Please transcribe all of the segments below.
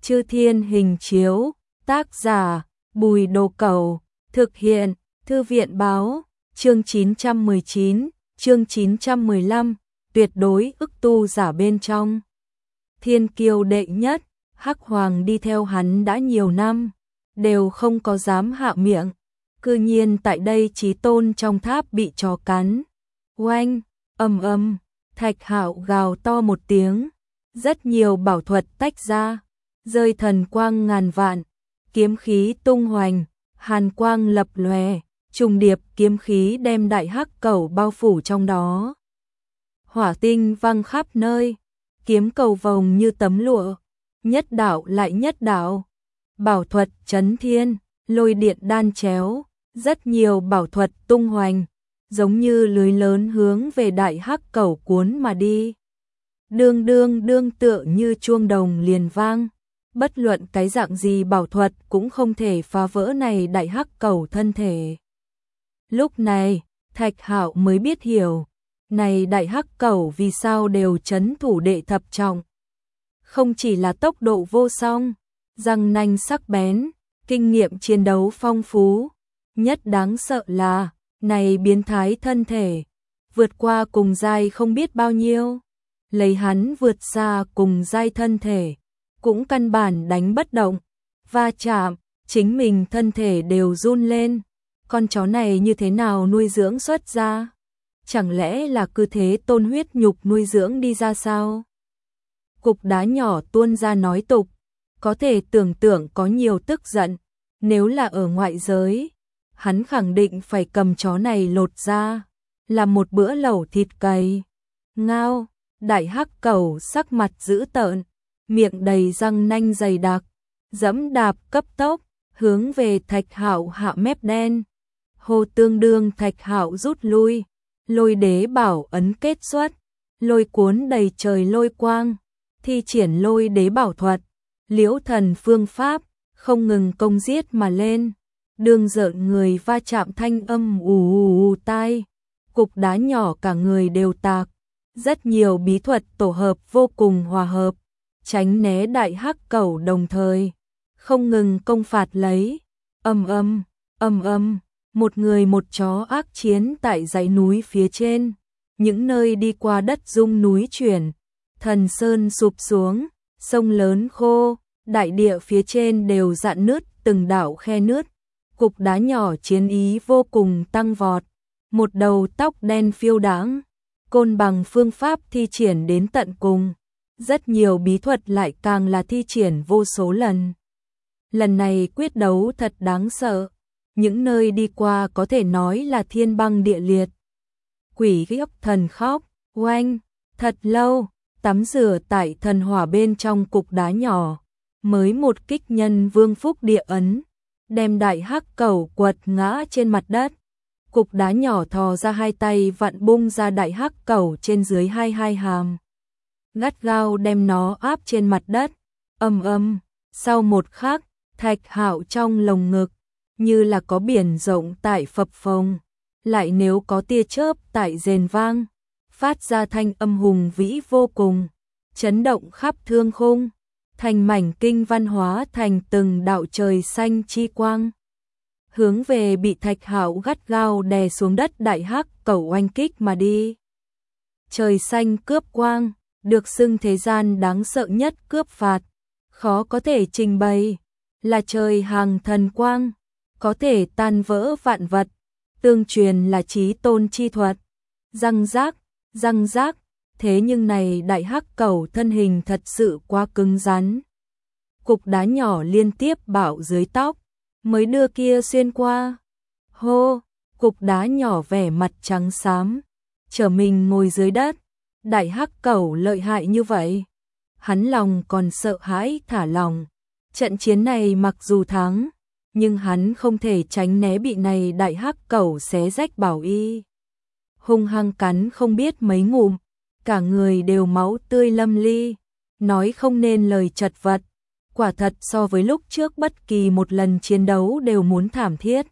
Chư Thiên Hình Chiếu, tác giả Bùi Đồ Cẩu, thực hiện Thư viện Báo, chương 919, chương 915, tuyệt đối ức tu giả bên trong. Thiên kiêu đệ nhất, Hắc Hoàng đi theo hắn đã nhiều năm, đều không có dám hạ miệng, cư nhiên tại đây Chí Tôn trong tháp bị chó cắn. Oanh, ầm, Thạch Hạo gào to một tiếng, rất nhiều bảo thuật tách ra, rơi thần quang ngàn vạn, kiếm khí tung hoành, hàn quang lập lòe, trùng điệp kiếm khí đem đại hắc cẩu bao phủ trong đó. Hỏa tinh văng khắp nơi, kiếm cầu vồng như tấm lụa, nhất đạo lại nhất đạo. Bảo thuật chấn thiên, lôi điện đan chéo, rất nhiều bảo thuật tung hoành, giống như lưới lớn hướng về đại hắc cẩu cuốn mà đi. Đương tựa như chuông đồng liền vang, bất luận cái dạng gì bảo thuật cũng không thể phá vỡ này đại hắc cẩu thân thể. Lúc này, Thạch Hạo mới biết hiểu, này đại hắc cẩu vì sao đều trấn thủ đệ thập trọng. Không chỉ là tốc độ vô song, răng nanh sắc bén, kinh nghiệm chiến đấu phong phú, nhất đáng sợ là, này biến thái thân thể, vượt qua cùng giai không biết bao nhiêu, lấy hắn vượt xa cùng giai thân thể, cũng căn bản đánh bất động, va chạm, chính mình thân thể đều run lên, con chó này như thế nào nuôi dưỡng xuất ra? Chẳng lẽ là cứ thế tôn huyết nhục nuôi dưỡng đi ra sao? Cục đá nhỏ tuôn ra nói tục, có thể tưởng tượng có nhiều tức giận, nếu là ở ngoại giới, hắn khẳng định phải cầm chó này lột ra, làm một bữa lẩu thịt cầy. Ngao, đại hắc cẩu sắc mặt dữ tợn, miệng đầy răng nanh dày đặc, dẫm đạp cấp tốc, hướng về Thạch Hạo hạ mép đen. Hồ tương đương Thạch Hạo rút lui, lôi đế bảo ấn kết xuất, lôi cuốn đầy trời lôi quang, thi triển lôi đế bảo thuật, liễu thần phương pháp, không ngừng công giết mà lên, đường rợn người va chạm thanh âm ù tai, cục đá nhỏ cả người đều tạc, rất nhiều bí thuật tổ hợp vô cùng hòa hợp, tránh né đại hắc cẩu đồng thời, không ngừng công phạt lấy, ầm, một người một chó ác chiến tại dãy núi phía trên, những nơi đi qua đất rung núi chuyển, thần sơn sụp xuống, sông lớn khô, đại địa phía trên đều rạn nứt từng đạo khe nứt, cục đá nhỏ chiến ý vô cùng tăng vọt, một đầu tóc đen phiêu đãng, côn bằng phương pháp thi triển đến tận cùng, rất nhiều bí thuật lại càng là thi triển vô số lần. Lần này quyết đấu thật đáng sợ, những nơi đi qua có thể nói là thiên băng địa liệt. Quỷ ghiếc thần khóc, oanh, thật lâu, tắm rửa tại thần hỏa bên trong cục đá nhỏ, mới một kích nhân vương phúc địa ấn, đem đại hắc cẩu quật ngã trên mặt đất. Cục đá nhỏ thò ra hai tay vặn bung ra đại hắc cẩu trên dưới hai hàm, gắt gao đem nó áp trên mặt đất. Ầm, sau một khắc, Thạch Hạo trong lồng ngực như là có biển rộng tại phập phồng, lại nếu có tia chớp tại rền vang, phát ra thanh âm hùng vĩ vô cùng, chấn động khắp thương khung, thành mảnh kinh văn hóa thành từng đạo trời xanh chi quang, hướng về bị Thạch Hạo gắt gao đè xuống đất đại hắc cẩu oanh kích mà đi. Trời xanh cướp quang, được xưng thế gian đáng sợ nhất cướp phạt, khó có thể trình bày, là trời hàng thần quang, có thể tan vỡ vạn vật, tương truyền là Chí Tôn chi thuật. Răng rác, thế nhưng này đại hắc cẩu thân hình thật sự quá cứng rắn. Cục đá nhỏ liên tiếp bảo dưới tóc, mới đưa kia xuyên qua. Hô, cục đá nhỏ vẻ mặt trắng xám, trở mình ngồi dưới đất. Đại hắc cẩu lợi hại như vậy, hắn lòng còn sợ hãi thả lòng. Trận chiến này mặc dù thắng, nhưng hắn không thể tránh né bị này đại hắc cẩu xé rách bảo y. Hung hăng cắn không biết mấy ngụm, cả người đều máu tươi lâm ly, nói không nên lời chật vật. Quả thật so với lúc trước bất kỳ một lần chiến đấu đều muốn thảm thiết.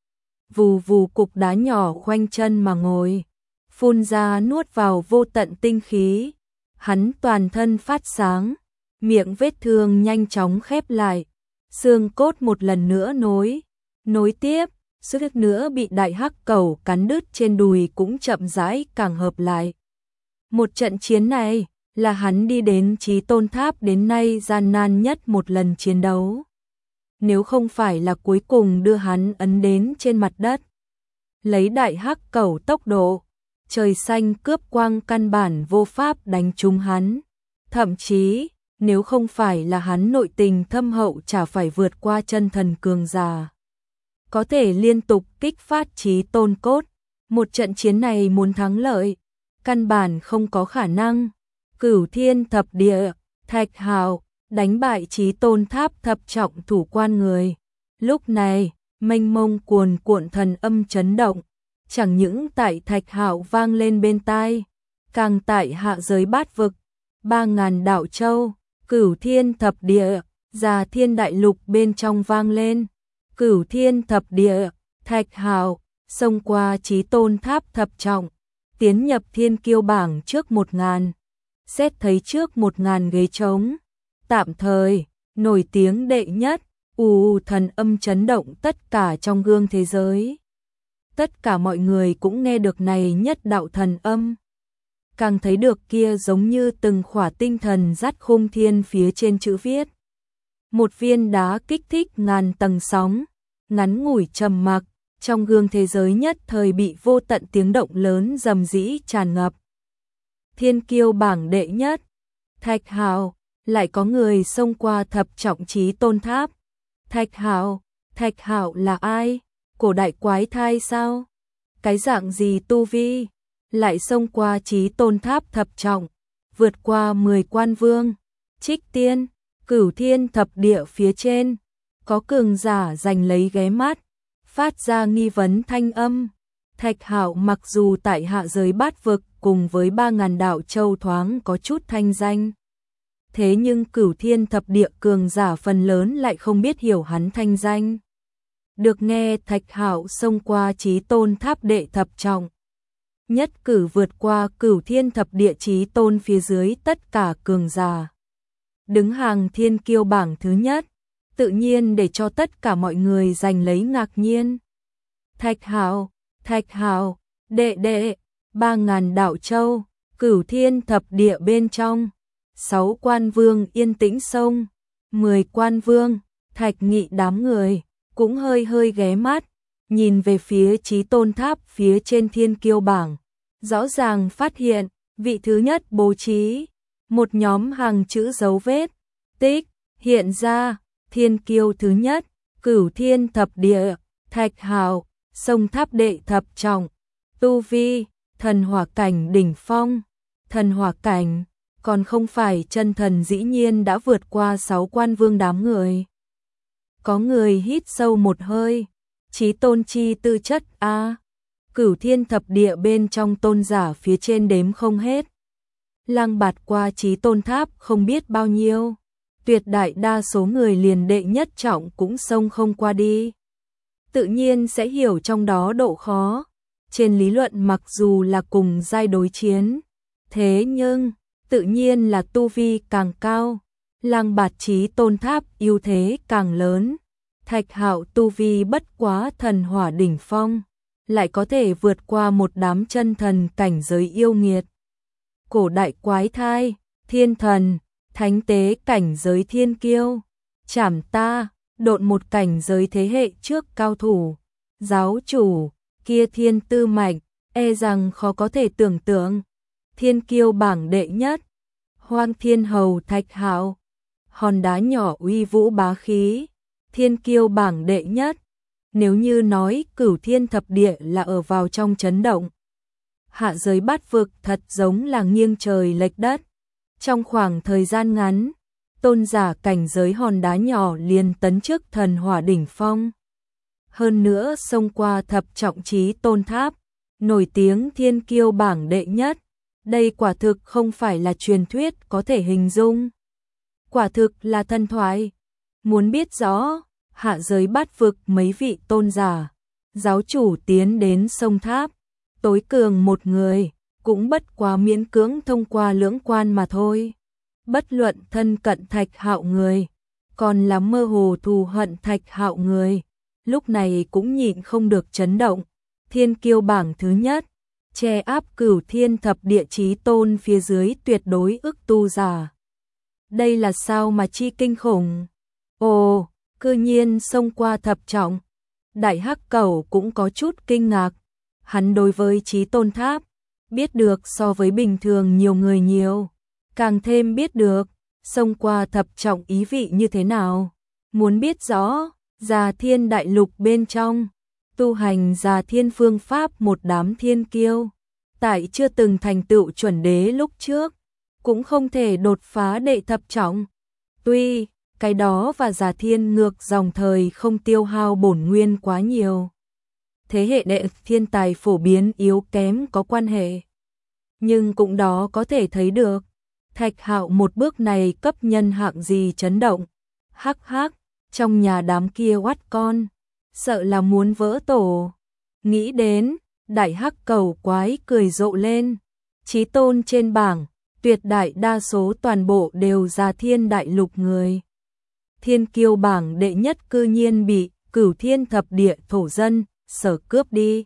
Vù cục đá nhỏ khoanh chân mà ngồi, phun ra nuốt vào vô tận tinh khí, hắn toàn thân phát sáng, miệng vết thương nhanh chóng khép lại, xương cốt một lần nữa nối tiếp, suýt nữa bị đại hắc cẩu cắn đứt trên đùi cũng chậm rãi càng hợp lại. Một trận chiến này là hắn đi đến Chí Tôn Tháp đến nay gian nan nhất một lần chiến đấu. Nếu không phải là cuối cùng đưa hắn ấn đến trên mặt đất, lấy đại hắc cẩu tốc độ, trời xanh cướp quang căn bản vô pháp đánh trúng hắn. Thậm chí, nếu không phải là hắn nội tình thâm hậu chả phải vượt qua chân thần cường giả, có thể liên tục kích phát Chí Tôn cốt. Một trận chiến này muốn thắng lợi, căn bản không có khả năng. Cửu Thiên Thập Địa, Thạch Hạo đánh bại Chí Tôn Tháp thập trọng thủ quan người. Lúc này, mênh mông cuồn cuộn thần âm chấn động, chẳng những tại Thạch Hạo vang lên bên tai, càng tại hạ giới bát vực, 3000 đạo châu, Cửu Thiên Thập Địa, Già Thiên Đại Lục bên trong vang lên. Cửu Thiên Thập Địa, Thạch Hạo xông qua Chí Tôn Tháp thập trọng, tiến nhập Thiên Kiêu bảng trước 1000, xét thấy trước 1000 ghế trống, tạm thời nổi tiếng đệ nhất. Thần âm chấn động tất cả trong gương thế giới. Tất cả mọi người cũng nghe được này nhất đạo thần âm, càng thấy được kia giống như từng khỏa tinh thần dắt khung thiên phía trên chữ viết. Một viên đá kích thích ngàn tầng sóng, ngắn ngủi trầm mặc, trong gương thế giới nhất thời bị vô tận tiếng động lớn rầm rĩ tràn ngập. Thiên Kiêu bảng đệ nhất, Thạch Hạo, lại có người xông qua thập trọng Chí Tôn Tháp. Thạch Hạo là ai? Cổ đại quái thai sao? Cái dạng gì tu vi? Lại xông qua Chí Tôn Tháp thập trọng, vượt qua 10 quan vương, Trích Tiên, Cửu Thiên Thập Địa phía trên, có cường giả giành lấy ghé mắt, phát ra nghi vấn thanh âm. Thạch Hạo mặc dù tại hạ giới bát vực cùng với 3000 đạo châu thoáng có chút thanh danh, thế nhưng Cửu Thiên Thập Địa cường giả phần lớn lại không biết hiểu hắn thanh danh. Được nghe Thạch Hạo xông qua Chí Tôn Tháp đệ thập trọng, nhất cử vượt qua Cửu Thiên Thập Địa Chí Tôn phía dưới tất cả cường giả, đứng hàng Thiên Kiêu bảng thứ nhất, tự nhiên để cho tất cả mọi người giành lấy ngạc nhiên. Thạch Hạo, đệ, 3000 đạo châu, Cửu Thiên Thập Địa bên trong, 6 quan vương yên tĩnh xông, 10 quan vương, Thạch Nghị đám người cũng hơi ghé mắt, nhìn về phía Chí Tôn Tháp phía trên Thiên Kiêu bảng, rõ ràng phát hiện, vị thứ nhất bố trí, một nhóm hàng chữ dấu vết, tích, hiện ra, Thiên Kiêu thứ nhất, Cửu Thiên Thập Địa, Thạch Hạo, xông tháp đệ thập trọng, tu vi, thần hỏa cảnh đỉnh phong, thần hỏa cảnh, còn không phải chân thần dĩ nhiên đã vượt qua 6 quan vương đám người. Có người hít sâu một hơi, Chí Tôn chi tư chất a. Cửu Thiên Thập Địa bên trong tôn giả phía trên đếm không hết. Lang bạt qua Chí Tôn Tháp không biết bao nhiêu, tuyệt đại đa số người liền đệ nhất trọng cũng xông không qua đi. Tự nhiên sẽ hiểu trong đó độ khó. Trên lý luận mặc dù là cùng giai đối chiến, thế nhưng tự nhiên là tu vi càng cao, Lang bạt Chí Tôn Tháp ưu thế càng lớn. Thạch Hạo tu vi bất quá thần hỏa đỉnh phong, lại có thể vượt qua một đám chân thần cảnh giới yêu nghiệt. Cổ đại quái thai, thiên thần, thánh tế cảnh giới thiên kiêu, chảm ta, độn một cảnh giới thế hệ trước cao thủ, giáo chủ, kia thiên tư mạnh, e rằng khó có thể tưởng tượng. Thiên Kiêu bảng đệ nhất, Hoang Thiên Hầu Thạch Hạo, hòn đá nhỏ uy vũ bá khí, Thiên Kiêu bảng đệ nhất. Nếu như nói Cửu Thiên Thập Địa là ở vào trong chấn động, hạ giới bát vực thật giống là nghiêng trời lệch đất. Trong khoảng thời gian ngắn, tôn giả cảnh giới hòn đá nhỏ liền tấn chức thần hỏa đỉnh phong. Hơn nữa xông qua thập trọng Chí Tôn Tháp, nổi tiếng Thiên Kiêu bảng đệ nhất. Đây quả thực không phải là truyền thuyết có thể hình dung. Quả thực là thần thoại. Muốn biết rõ, hạ giới bát vực mấy vị tôn giả, giáo chủ tiến đến sông tháp, tối cường một người, cũng bất quá miễn cưỡng thông qua lưỡng quan mà thôi. bất luận thân cận Thạch Hạo người, còn là mơ hồ thù hận Thạch Hạo người, lúc này cũng nhịn không được chấn động. Thiên kiêu bảng thứ nhất, che áp cửu thiên thập địa chí tôn phía dưới tuyệt đối ức tu giả. Đây là sao mà chi kinh khủng? Ồ, cư nhiên xông qua thập trọng. Đại Hắc Cẩu cũng có chút kinh ngạc. Hắn đối với chí tôn tháp, biết được so với bình thường nhiều người nhiều. Càng thêm biết được, xông qua thập trọng ý vị như thế nào. Muốn biết rõ, Già Thiên Đại Lục bên trong, tu hành Già Thiên phương pháp một đám thiên kiêu. Tại chưa từng thành tựu chuẩn đế lúc trước, cũng không thể đột phá đệ thập trọng. Tuy, cái đó và Già Thiên ngược dòng thời không tiêu hao bổn nguyên quá nhiều. Thế hệ đệ thiên tài phổ biến yếu kém có quan hệ. Nhưng cũng đó có thể thấy được, Thạch Hạo một bước này cấp nhân hạng gì chấn động. Hắc hắc, trong nhà đám kia oát con, sợ là muốn vỡ tổ. Nghĩ đến, Đại Hắc Cẩu quái cười rộ lên. Chí tôn trên bảng, tuyệt đại đa số toàn bộ đều Già Thiên Đại Lục người. Thiên kiêu bảng đệ nhất cư nhiên bị cửu thiên thập địa thổ dân sở cướp đi.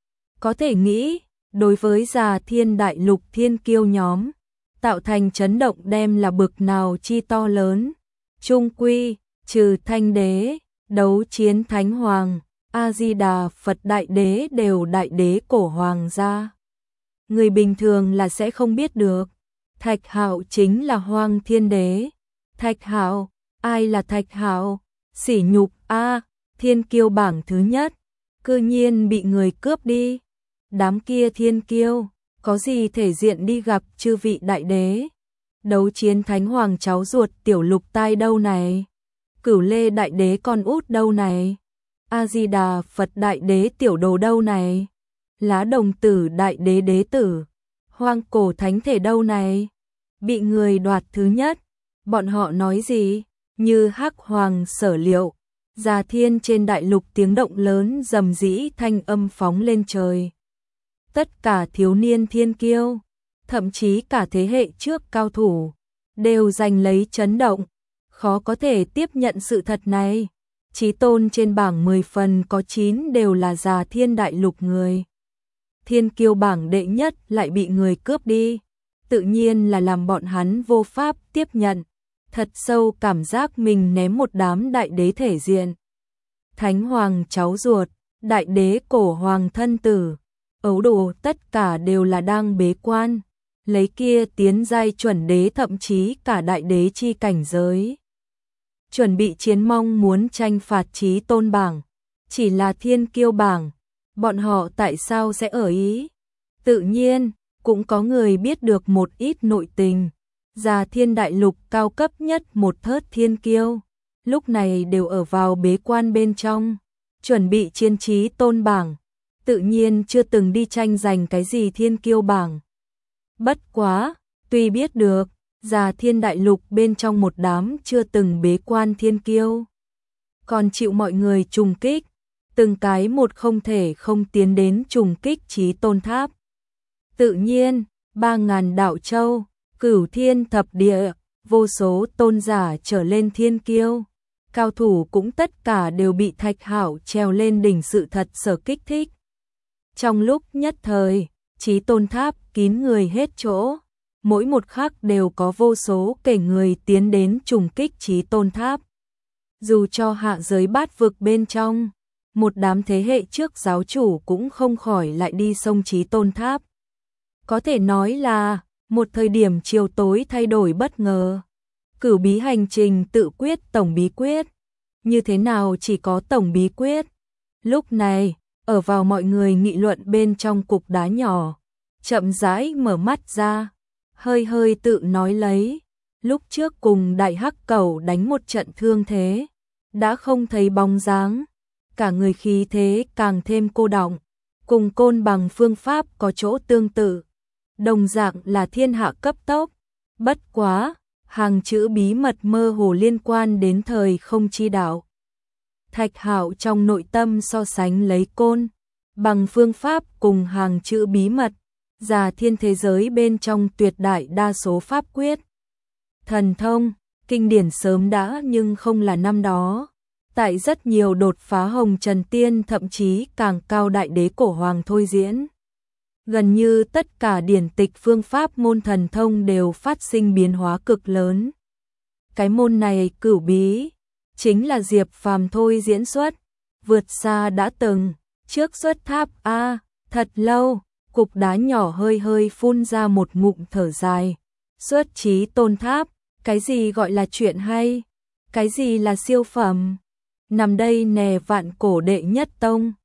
Có thể nghĩ, đối với Già Thiên Đại Lục thiên kiêu nhóm, tạo thành chấn động đem là bực nào chi to lớn. Trung quy, trừ Thanh Đế, Đấu Chiến Thánh Hoàng, A-di-đà Phật Đại Đế đều Đại Đế cổ hoàng gia. Người bình thường là sẽ không biết được. Thạch Hạo chính là Hoang Thiên Đế. Thạch Hạo, ai là Thạch Hạo? Sỉ nhục a, thiên kiêu bảng thứ nhất, cư nhiên bị người cướp đi. Đám kia thiên kiêu, có gì thể diện đi gặp chư vị Đại Đế? Đấu Chiến Thánh Hoàng cháu ruột Tiểu Lục Tai đâu này? Cửu Lê Đại Đế con út đâu này? A-di-đà Phật Đại Đế tiểu đồ đâu này? Lá Đồng Tử Đại Đế đế tử, Hoang Cổ Thánh Thể đâu này? Bị người đoạt thứ nhất, bọn họ nói gì? Như Hắc Hoàng sở liệu, Già Thiên trên đại lục tiếng động lớn rầm rĩ thanh âm phóng lên trời. Tất cả thiếu niên thiên kiêu, thậm chí cả thế hệ trước cao thủ, đều giành lấy chấn động, khó có thể tiếp nhận sự thật này. Chí tôn trên bảng 10 phần có 9 đều là Già Thiên Đại Lục người. Thiên kiêu bảng đệ nhất lại bị người cướp đi, tự nhiên là làm bọn hắn vô pháp tiếp nhận, thật sâu cảm giác mình ném một đám đại đế thể diện. Thánh Hoàng cháu ruột, Đại Đế cổ hoàng thân tử, ấu đồ tất cả đều là đang bế quan, lấy kia tiến giai chuẩn đế thậm chí cả đại đế chi cảnh giới. Chuẩn bị chiến mong muốn tranh phạt chí tôn bảng, chỉ là thiên kiêu bảng, bọn họ tại sao sẽ ở ý? Tự nhiên, cũng có người biết được một ít nội tình. Già Thiên Đại Lục cao cấp nhất một thớt thiên kiêu, lúc này đều ở vào bế quan bên trong, chuẩn bị chiến chí tôn bảng, tự nhiên chưa từng đi tranh giành cái gì thiên kiêu bảng. Bất quá, tuy biết được, Già Thiên Đại Lục bên trong một đám chưa từng bế quan thiên kiêu, còn chịu mọi người trùng kích, từng cái một không thể không tiến đến trùng kích chí tôn tháp. Tự nhiên, 3.000 đạo châu, cửu thiên thập địa, vô số tôn giả trở lên thiên kiêu, cao thủ cũng tất cả đều bị Thạch Hạo treo lên đỉnh sự thật sở kích thích. Trong lúc nhất thời, chí tôn tháp kín người hết chỗ, mỗi một khắc đều có vô số kẻ người tiến đến trùng kích chí tôn tháp. Dù cho hạ giới bát vực bên trong, một đám thế hệ trước giáo chủ cũng không khỏi lại đi sông chí tôn tháp. Có thể nói là một thời điểm chiều tối thay đổi bất ngờ. Cửu bí hành trình tự quyết tổng bí quyết. Như thế nào chỉ có tổng bí quyết? Lúc này, ở vào mọi người nghị luận bên trong cục đá nhỏ, chậm rãi mở mắt ra, hơi hơi tự nói lấy. Lúc trước cùng Đại Hắc Cẩu đánh một trận thương thế, đã không thấy bóng dáng, cả người khí thế càng thêm cô đọng, cùng Côn Bằng phương pháp có chỗ tương tự. Đồng dạng là thiên hạ cấp tốc, bất quá, hàng chữ bí mật mơ hồ liên quan đến thời không chi đạo. Thạch Hạo trong nội tâm so sánh lấy Côn Bằng phương pháp cùng hàng chữ bí mật, Già Thiên thế giới bên trong tuyệt đại đa số pháp quyết. Thần thông, kinh điển sớm đã nhưng không là năm đó. Tại rất nhiều đột phá hồng trần tiên thậm chí càng cao đại đế cổ hoàng thôi diễn. Gần như tất cả điển tịch phương pháp môn thần thông đều phát sinh biến hóa cực lớn. Cái môn này cửu bí, chính là Diệp Phàm thôi diễn xuất, vượt xa đã từng, trước xuất tháp A, thật lâu, cục đá nhỏ hơi hơi phun ra một ngụm thở dài. Xuất chí tôn tháp, cái gì gọi là chuyện hay, cái gì là siêu phẩm, nằm đây nè vạn cổ đệ nhất tông.